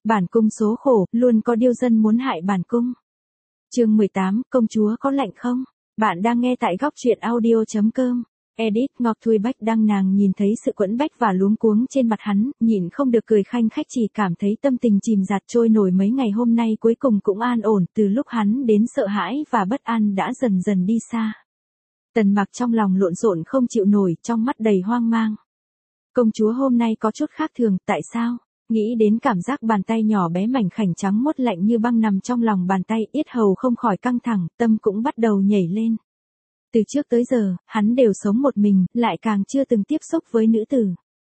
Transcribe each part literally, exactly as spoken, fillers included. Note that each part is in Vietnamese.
Bản cung số khổ, luôn có điêu dân muốn hại bản cung. Chương mười tám, công chúa có lạnh không? Bạn đang nghe tại góc truyện audio chấm com. Edit Ngọc Thui Bách đăng. Nàng nhìn thấy sự quẫn bách và luống cuống trên mặt hắn, nhịn không được cười khanh khách, chỉ cảm thấy tâm tình chìm dạt trôi nổi mấy ngày hôm nay cuối cùng cũng an ổn, từ lúc hắn đến sợ hãi và bất an đã dần dần đi xa. Tần Mặc trong lòng lộn xộn không chịu nổi, trong mắt đầy hoang mang. Công chúa hôm nay có chút khác thường, tại sao? Nghĩ đến cảm giác bàn tay nhỏ bé mảnh khảnh trắng mốt lạnh như băng nằm trong lòng bàn tay, yết hầu không khỏi căng thẳng, tâm cũng bắt đầu nhảy lên. Từ trước tới giờ, hắn đều sống một mình, lại càng chưa từng tiếp xúc với nữ tử.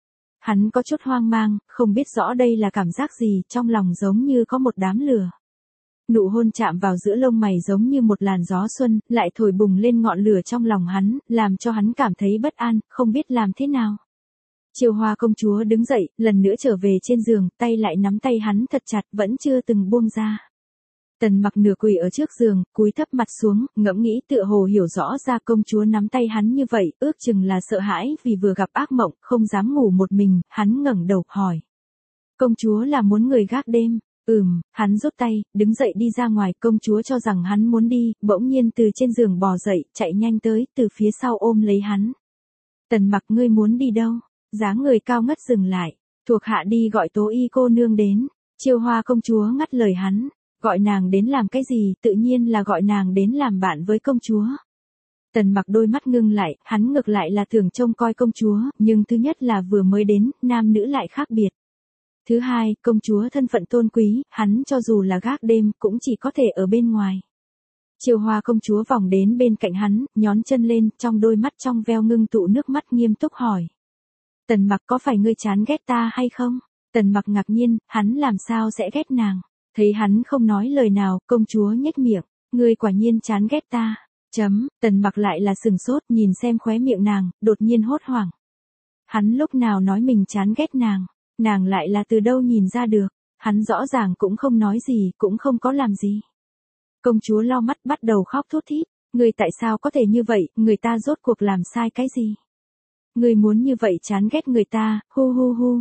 Hắn có chút hoang mang, không biết rõ đây là cảm giác gì, trong lòng giống như có một đám lửa. Nụ hôn chạm vào giữa lông mày giống như một làn gió xuân, lại thổi bùng lên ngọn lửa trong lòng hắn, làm cho hắn cảm thấy bất an, không biết làm thế nào. Chiêu Hoa công chúa đứng dậy, lần nữa trở về trên giường, tay lại nắm tay hắn thật chặt, vẫn chưa từng buông ra. Tần Mặc nửa quỳ ở trước giường, cúi thấp mặt xuống, ngẫm nghĩ tựa hồ hiểu rõ ra công chúa nắm tay hắn như vậy, ước chừng là sợ hãi vì vừa gặp ác mộng, không dám ngủ một mình, hắn ngẩng đầu hỏi. Công chúa là muốn người gác đêm? Ừm, hắn rút tay, đứng dậy đi ra ngoài, công chúa cho rằng hắn muốn đi, bỗng nhiên từ trên giường bò dậy, chạy nhanh tới, từ phía sau ôm lấy hắn. Tần Mặc, ngươi muốn đi đâu? Dáng người cao ngất dừng lại, thuộc hạ đi gọi Tố Y cô nương đến. Chiêu Hoa công chúa ngắt lời hắn, gọi nàng đến làm cái gì, tự nhiên là gọi nàng đến làm bạn với công chúa. Tần Mặc đôi mắt ngưng lại, hắn ngược lại là thường trông coi công chúa, nhưng thứ nhất là vừa mới đến, nam nữ lại khác biệt. Thứ hai, công chúa thân phận tôn quý, hắn cho dù là gác đêm, cũng chỉ có thể ở bên ngoài. Chiêu Hoa công chúa vòng đến bên cạnh hắn, nhón chân lên, trong đôi mắt trong veo ngưng tụ nước mắt, nghiêm túc hỏi. Tần Mặc, có phải ngươi chán ghét ta hay không? Tần Mặc ngạc nhiên, hắn làm sao sẽ ghét nàng? Thấy hắn không nói lời nào, công chúa nhếch miệng, ngươi quả nhiên chán ghét ta. Chấm, Tần Mặc lại là sừng sốt, nhìn xem khóe miệng nàng, đột nhiên hốt hoảng. Hắn lúc nào nói mình chán ghét nàng, nàng lại là từ đâu nhìn ra được, hắn rõ ràng cũng không nói gì, cũng không có làm gì. Công chúa lau mắt bắt đầu khóc thút thít, ngươi tại sao có thể như vậy, người ta rốt cuộc làm sai cái gì? Ngươi muốn như vậy chán ghét người ta, hu hu hu.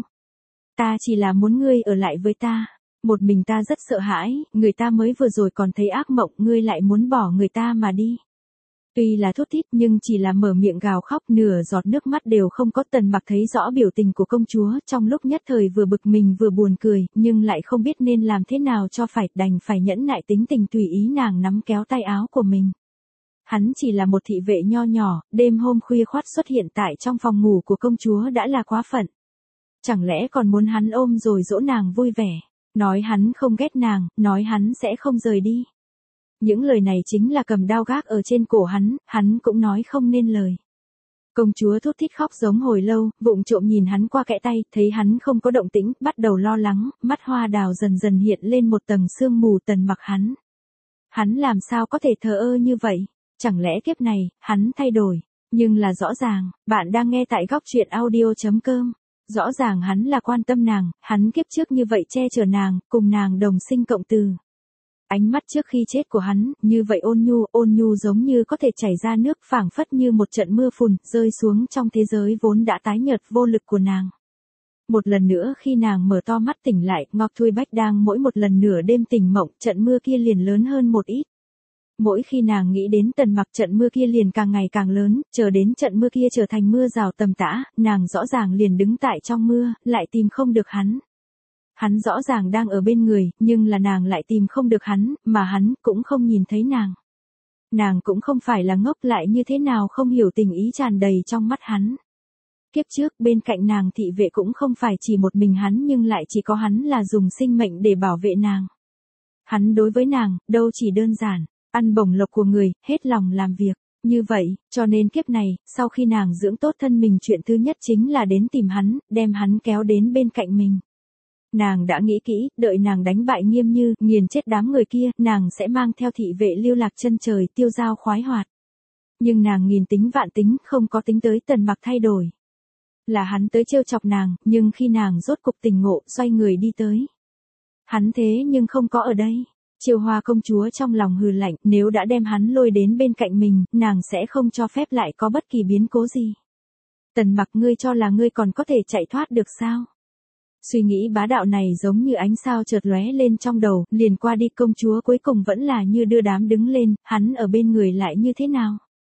Ta chỉ là muốn ngươi ở lại với ta. Một mình ta rất sợ hãi, người ta mới vừa rồi còn thấy ác mộng, ngươi lại muốn bỏ người ta mà đi. Tuy là thút thít nhưng chỉ là mở miệng gào khóc, nửa giọt nước mắt đều không có. Tần Mặc thấy rõ biểu tình của công chúa, trong lúc nhất thời vừa bực mình vừa buồn cười, nhưng lại không biết nên làm thế nào cho phải, đành phải nhẫn nại tính tình tùy ý nàng nắm kéo tay áo của mình. Hắn chỉ là một thị vệ nho nhỏ, đêm hôm khuya khoắt xuất hiện tại trong phòng ngủ của công chúa đã là quá phận. Chẳng lẽ còn muốn hắn ôm rồi dỗ nàng vui vẻ, nói hắn không ghét nàng, nói hắn sẽ không rời đi. Những lời này chính là cầm đao gác ở trên cổ hắn, hắn cũng nói không nên lời. Công chúa thút thít khóc giống hồi lâu, vụng trộm nhìn hắn qua kẽ tay, thấy hắn không có động tĩnh, bắt đầu lo lắng, mắt hoa đào dần dần hiện lên một tầng sương mù. Tần Mặc, hắn. Hắn làm sao có thể thờ ơ như vậy? Chẳng lẽ kiếp này, hắn thay đổi? Nhưng là rõ ràng, bạn đang nghe tại góc truyện audio chấm com. Rõ ràng hắn là quan tâm nàng, hắn kiếp trước như vậy che chở nàng, cùng nàng đồng sinh cộng từ. Ánh mắt trước khi chết của hắn, như vậy ôn nhu, ôn nhu giống như có thể chảy ra nước, phảng phất như một trận mưa phùn, rơi xuống trong thế giới vốn đã tái nhợt vô lực của nàng. Một lần nữa khi nàng mở to mắt tỉnh lại, Ngọc Thui Bách đang mỗi một lần nửa đêm tỉnh mộng, trận mưa kia liền lớn hơn một ít. Mỗi khi nàng nghĩ đến Tần Mặc, trận mưa kia liền càng ngày càng lớn, chờ đến trận mưa kia trở thành mưa rào tầm tã, nàng rõ ràng liền đứng tại trong mưa, lại tìm không được hắn. Hắn rõ ràng đang ở bên người, nhưng là nàng lại tìm không được hắn, mà hắn cũng không nhìn thấy nàng. Nàng cũng không phải là ngốc, lại như thế nào không hiểu tình ý tràn đầy trong mắt hắn. Kiếp trước bên cạnh nàng thị vệ cũng không phải chỉ một mình hắn, nhưng lại chỉ có hắn là dùng sinh mệnh để bảo vệ nàng. Hắn đối với nàng, đâu chỉ đơn giản ăn bổng lộc của người, hết lòng làm việc, như vậy, cho nên kiếp này, sau khi nàng dưỡng tốt thân mình, chuyện thứ nhất chính là đến tìm hắn, đem hắn kéo đến bên cạnh mình. Nàng đã nghĩ kỹ, đợi nàng đánh bại Nghiêm Như, nghiền chết đám người kia, nàng sẽ mang theo thị vệ lưu lạc chân trời, tiêu dao khoái hoạt. Nhưng nàng nghìn tính vạn tính, không có tính tới Tần Mặc thay đổi. Là hắn tới trêu chọc nàng, nhưng khi nàng rốt cục tỉnh ngộ, xoay người đi tới. Hắn thế nhưng không có ở đây. Chiêu Hoa công chúa trong lòng hừ lạnh, nếu đã đem hắn lôi đến bên cạnh mình, nàng sẽ không cho phép lại có bất kỳ biến cố gì. Tần Mặc, ngươi cho là ngươi còn có thể chạy thoát được sao? Suy nghĩ bá đạo này giống như ánh sao chợt lóe lên trong đầu, liền qua đi. Công chúa cuối cùng vẫn là như đưa đám đứng lên, hắn ở bên người lại như thế nào?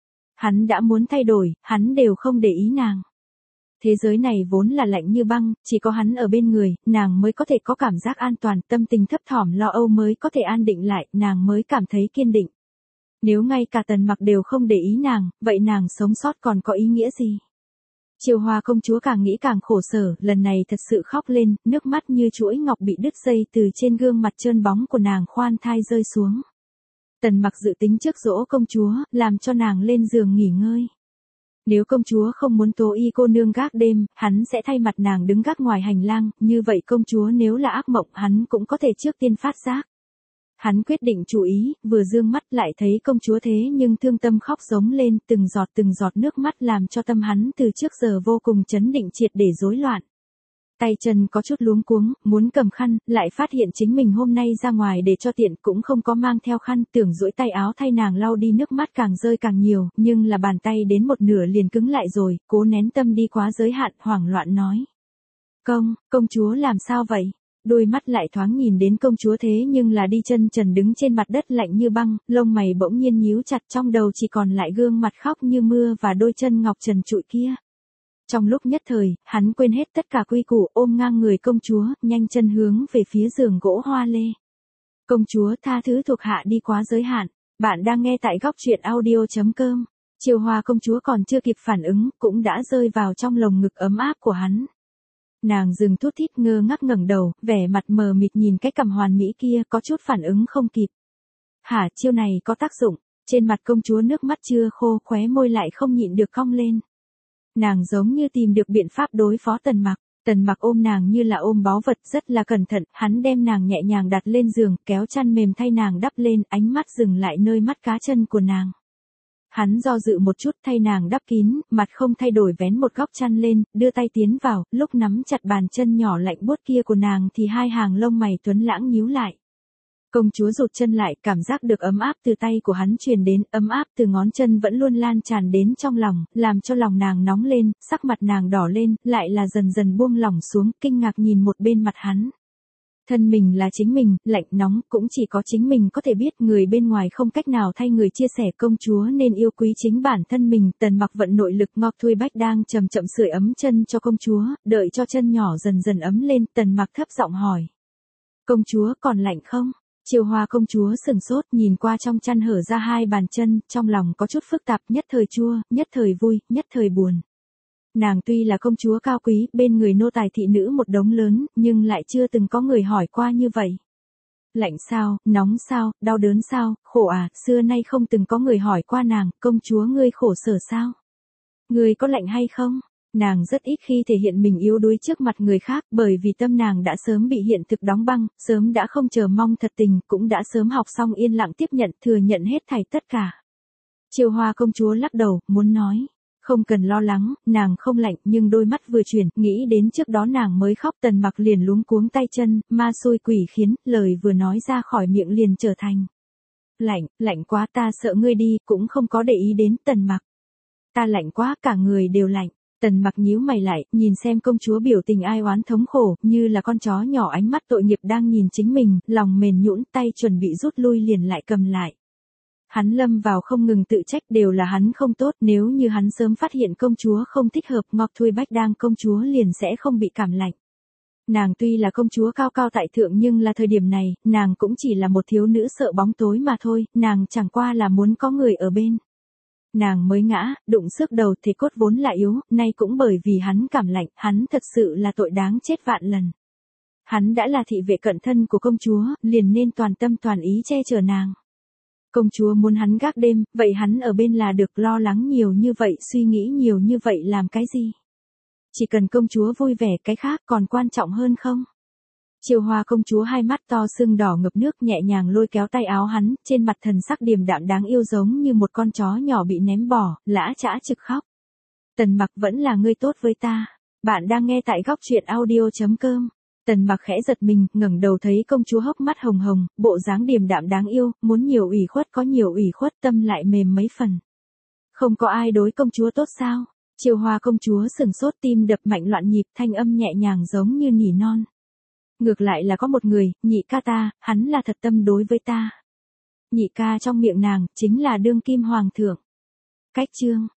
Hắn đã muốn thay đổi, hắn đều không để ý nàng. Thế giới này vốn là lạnh như băng, chỉ có hắn ở bên người, nàng mới có thể có cảm giác an toàn, tâm tình thấp thỏm lo âu mới có thể an định lại, nàng mới cảm thấy kiên định. Nếu ngay cả Tần Mặc đều không để ý nàng, vậy nàng sống sót còn có ý nghĩa gì? Chiêu Hoa công chúa càng nghĩ càng khổ sở, lần này thật sự khóc lên, nước mắt như chuỗi ngọc bị đứt dây từ trên gương mặt trơn bóng của nàng khoan thai rơi xuống. Tần Mặc dự tính trước dỗ công chúa, làm cho nàng lên giường nghỉ ngơi. Nếu công chúa không muốn Tố Y cô nương gác đêm, hắn sẽ thay mặt nàng đứng gác ngoài hành lang, như vậy công chúa nếu là ác mộng hắn cũng có thể trước tiên phát giác. Hắn quyết định chú ý, vừa dương mắt lại thấy công chúa thế nhưng thương tâm khóc giống lên, từng giọt từng giọt nước mắt làm cho tâm hắn từ trước giờ vô cùng chấn định triệt để rối loạn. Tay chân có chút luống cuống, muốn cầm khăn, lại phát hiện chính mình hôm nay ra ngoài để cho tiện cũng không có mang theo khăn, tưởng duỗi tay áo thay nàng lau đi nước mắt càng rơi càng nhiều, nhưng là bàn tay đến một nửa liền cứng lại rồi, cố nén tâm đi quá giới hạn, hoảng loạn nói. Công, công chúa làm sao vậy? Đôi mắt lại thoáng nhìn đến công chúa thế nhưng là đi chân trần đứng trên mặt đất lạnh như băng, lông mày bỗng nhiên nhíu chặt, trong đầu chỉ còn lại gương mặt khóc như mưa và đôi chân ngọc trần trụi kia. Trong lúc nhất thời, hắn quên hết tất cả quy củ, ôm ngang người công chúa, nhanh chân hướng về phía giường gỗ hoa lê. Công chúa tha thứ thuộc hạ đi quá giới hạn. Bạn đang nghe tại góc truyện audio chấm com. Chiêu Hoa công chúa còn chưa kịp phản ứng, cũng đã rơi vào trong lồng ngực ấm áp của hắn. Nàng dừng thút thít ngơ ngác ngẩng đầu, vẻ mặt mờ mịt nhìn cái cằm hoàn mỹ kia, có chút phản ứng không kịp. Hả, chiêu này có tác dụng? Trên mặt công chúa nước mắt chưa khô, khóe môi lại không nhịn được cong lên. Nàng giống như tìm được biện pháp đối phó Tần Mặc. Tần Mặc ôm nàng như là ôm báu vật, rất là cẩn thận, hắn đem nàng nhẹ nhàng đặt lên giường, kéo chăn mềm thay nàng đắp lên, ánh mắt dừng lại nơi mắt cá chân của nàng. Hắn do dự một chút thay nàng đắp kín, mặt không thay đổi vén một góc chăn lên, đưa tay tiến vào, lúc nắm chặt bàn chân nhỏ lạnh buốt kia của nàng thì hai hàng lông mày tuấn lãng nhíu lại. Công chúa rụt chân lại, cảm giác được ấm áp từ tay của hắn truyền đến, ấm áp từ ngón chân vẫn luôn lan tràn đến trong lòng, làm cho lòng nàng nóng lên, sắc mặt nàng đỏ lên, lại là dần dần buông lỏng xuống, kinh ngạc nhìn một bên mặt hắn. Thân mình là chính mình, lạnh nóng, cũng chỉ có chính mình có thể biết, người bên ngoài không cách nào thay người chia sẻ, công chúa nên yêu quý chính bản thân mình. Tần Mặc vận nội lực, Ngọc Thui Bách đang chậm chậm sưởi ấm chân cho công chúa, đợi cho chân nhỏ dần dần ấm lên, Tần Mặc thấp giọng hỏi. Công chúa còn lạnh không? Chiêu Hoa công chúa sừng sốt nhìn qua trong chăn hở ra hai bàn chân, trong lòng có chút phức tạp, nhất thời chua, nhất thời vui, nhất thời buồn. Nàng tuy là công chúa cao quý, bên người nô tài thị nữ một đống lớn, nhưng lại chưa từng có người hỏi qua như vậy. Lạnh sao, nóng sao, đau đớn sao, khổ à, xưa nay không từng có người hỏi qua nàng, công chúa ngươi khổ sở sao? Ngươi có lạnh hay không? Nàng rất ít khi thể hiện mình yếu đuối trước mặt người khác, bởi vì tâm nàng đã sớm bị hiện thực đóng băng, sớm đã không chờ mong thật tình, cũng đã sớm học xong yên lặng tiếp nhận, thừa nhận hết thảy tất cả. Chiêu Hoa công chúa lắc đầu, muốn nói. Không cần lo lắng, nàng không lạnh, nhưng đôi mắt vừa chuyển, nghĩ đến trước đó nàng mới khóc. Tần Mặc liền luống cuống tay chân, ma xui quỷ khiến, lời vừa nói ra khỏi miệng liền trở thành. Lạnh, lạnh quá, ta sợ ngươi đi, cũng không có để ý đến Tần Mặc. Ta lạnh quá, cả người đều lạnh. Tần Mặc nhíu mày lại, nhìn xem công chúa biểu tình ai oán thống khổ, như là con chó nhỏ ánh mắt tội nghiệp đang nhìn chính mình, lòng mềm nhũn, tay chuẩn bị rút lui liền lại cầm lại. Hắn lâm vào không ngừng tự trách, đều là hắn không tốt, nếu như hắn sớm phát hiện công chúa không thích hợp, Ngọc Thui Bách đang công chúa liền sẽ không bị cảm lạnh. Nàng tuy là công chúa cao cao tại thượng nhưng là thời điểm này, nàng cũng chỉ là một thiếu nữ sợ bóng tối mà thôi, nàng chẳng qua là muốn có người ở bên. Nàng mới ngã, đụng xước đầu, thể cốt vốn là yếu, nay cũng bởi vì hắn cảm lạnh, hắn thật sự là tội đáng chết vạn lần. Hắn đã là thị vệ cận thân của công chúa, liền nên toàn tâm toàn ý che chở nàng. Công chúa muốn hắn gác đêm, vậy hắn ở bên là được, lo lắng nhiều như vậy, suy nghĩ nhiều như vậy làm cái gì? Chỉ cần công chúa vui vẻ, cái khác còn quan trọng hơn không? Chiêu Hoa công chúa hai mắt to sưng đỏ ngập nước, nhẹ nhàng lôi kéo tay áo hắn, trên mặt thần sắc điềm đạm đáng yêu giống như một con chó nhỏ bị ném bỏ, lã chã trực khóc. Tần Mặc vẫn là ngươi tốt với ta. Bạn đang nghe tại góc truyện audio chấm com. Tần Mặc khẽ giật mình, ngẩng đầu thấy công chúa hốc mắt hồng hồng, bộ dáng điềm đạm đáng yêu, muốn nhiều ủy khuất có nhiều ủy khuất, tâm lại mềm mấy phần. Không có ai đối công chúa tốt sao? Chiêu Hoa công chúa sừng sốt, tim đập mạnh loạn nhịp, thanh âm nhẹ nhàng giống như nỉ non. Ngược lại là có một người, nhị ca ta, hắn là thật tâm đối với ta. Nhị ca trong miệng nàng, chính là đương kim hoàng thượng. Cách chương.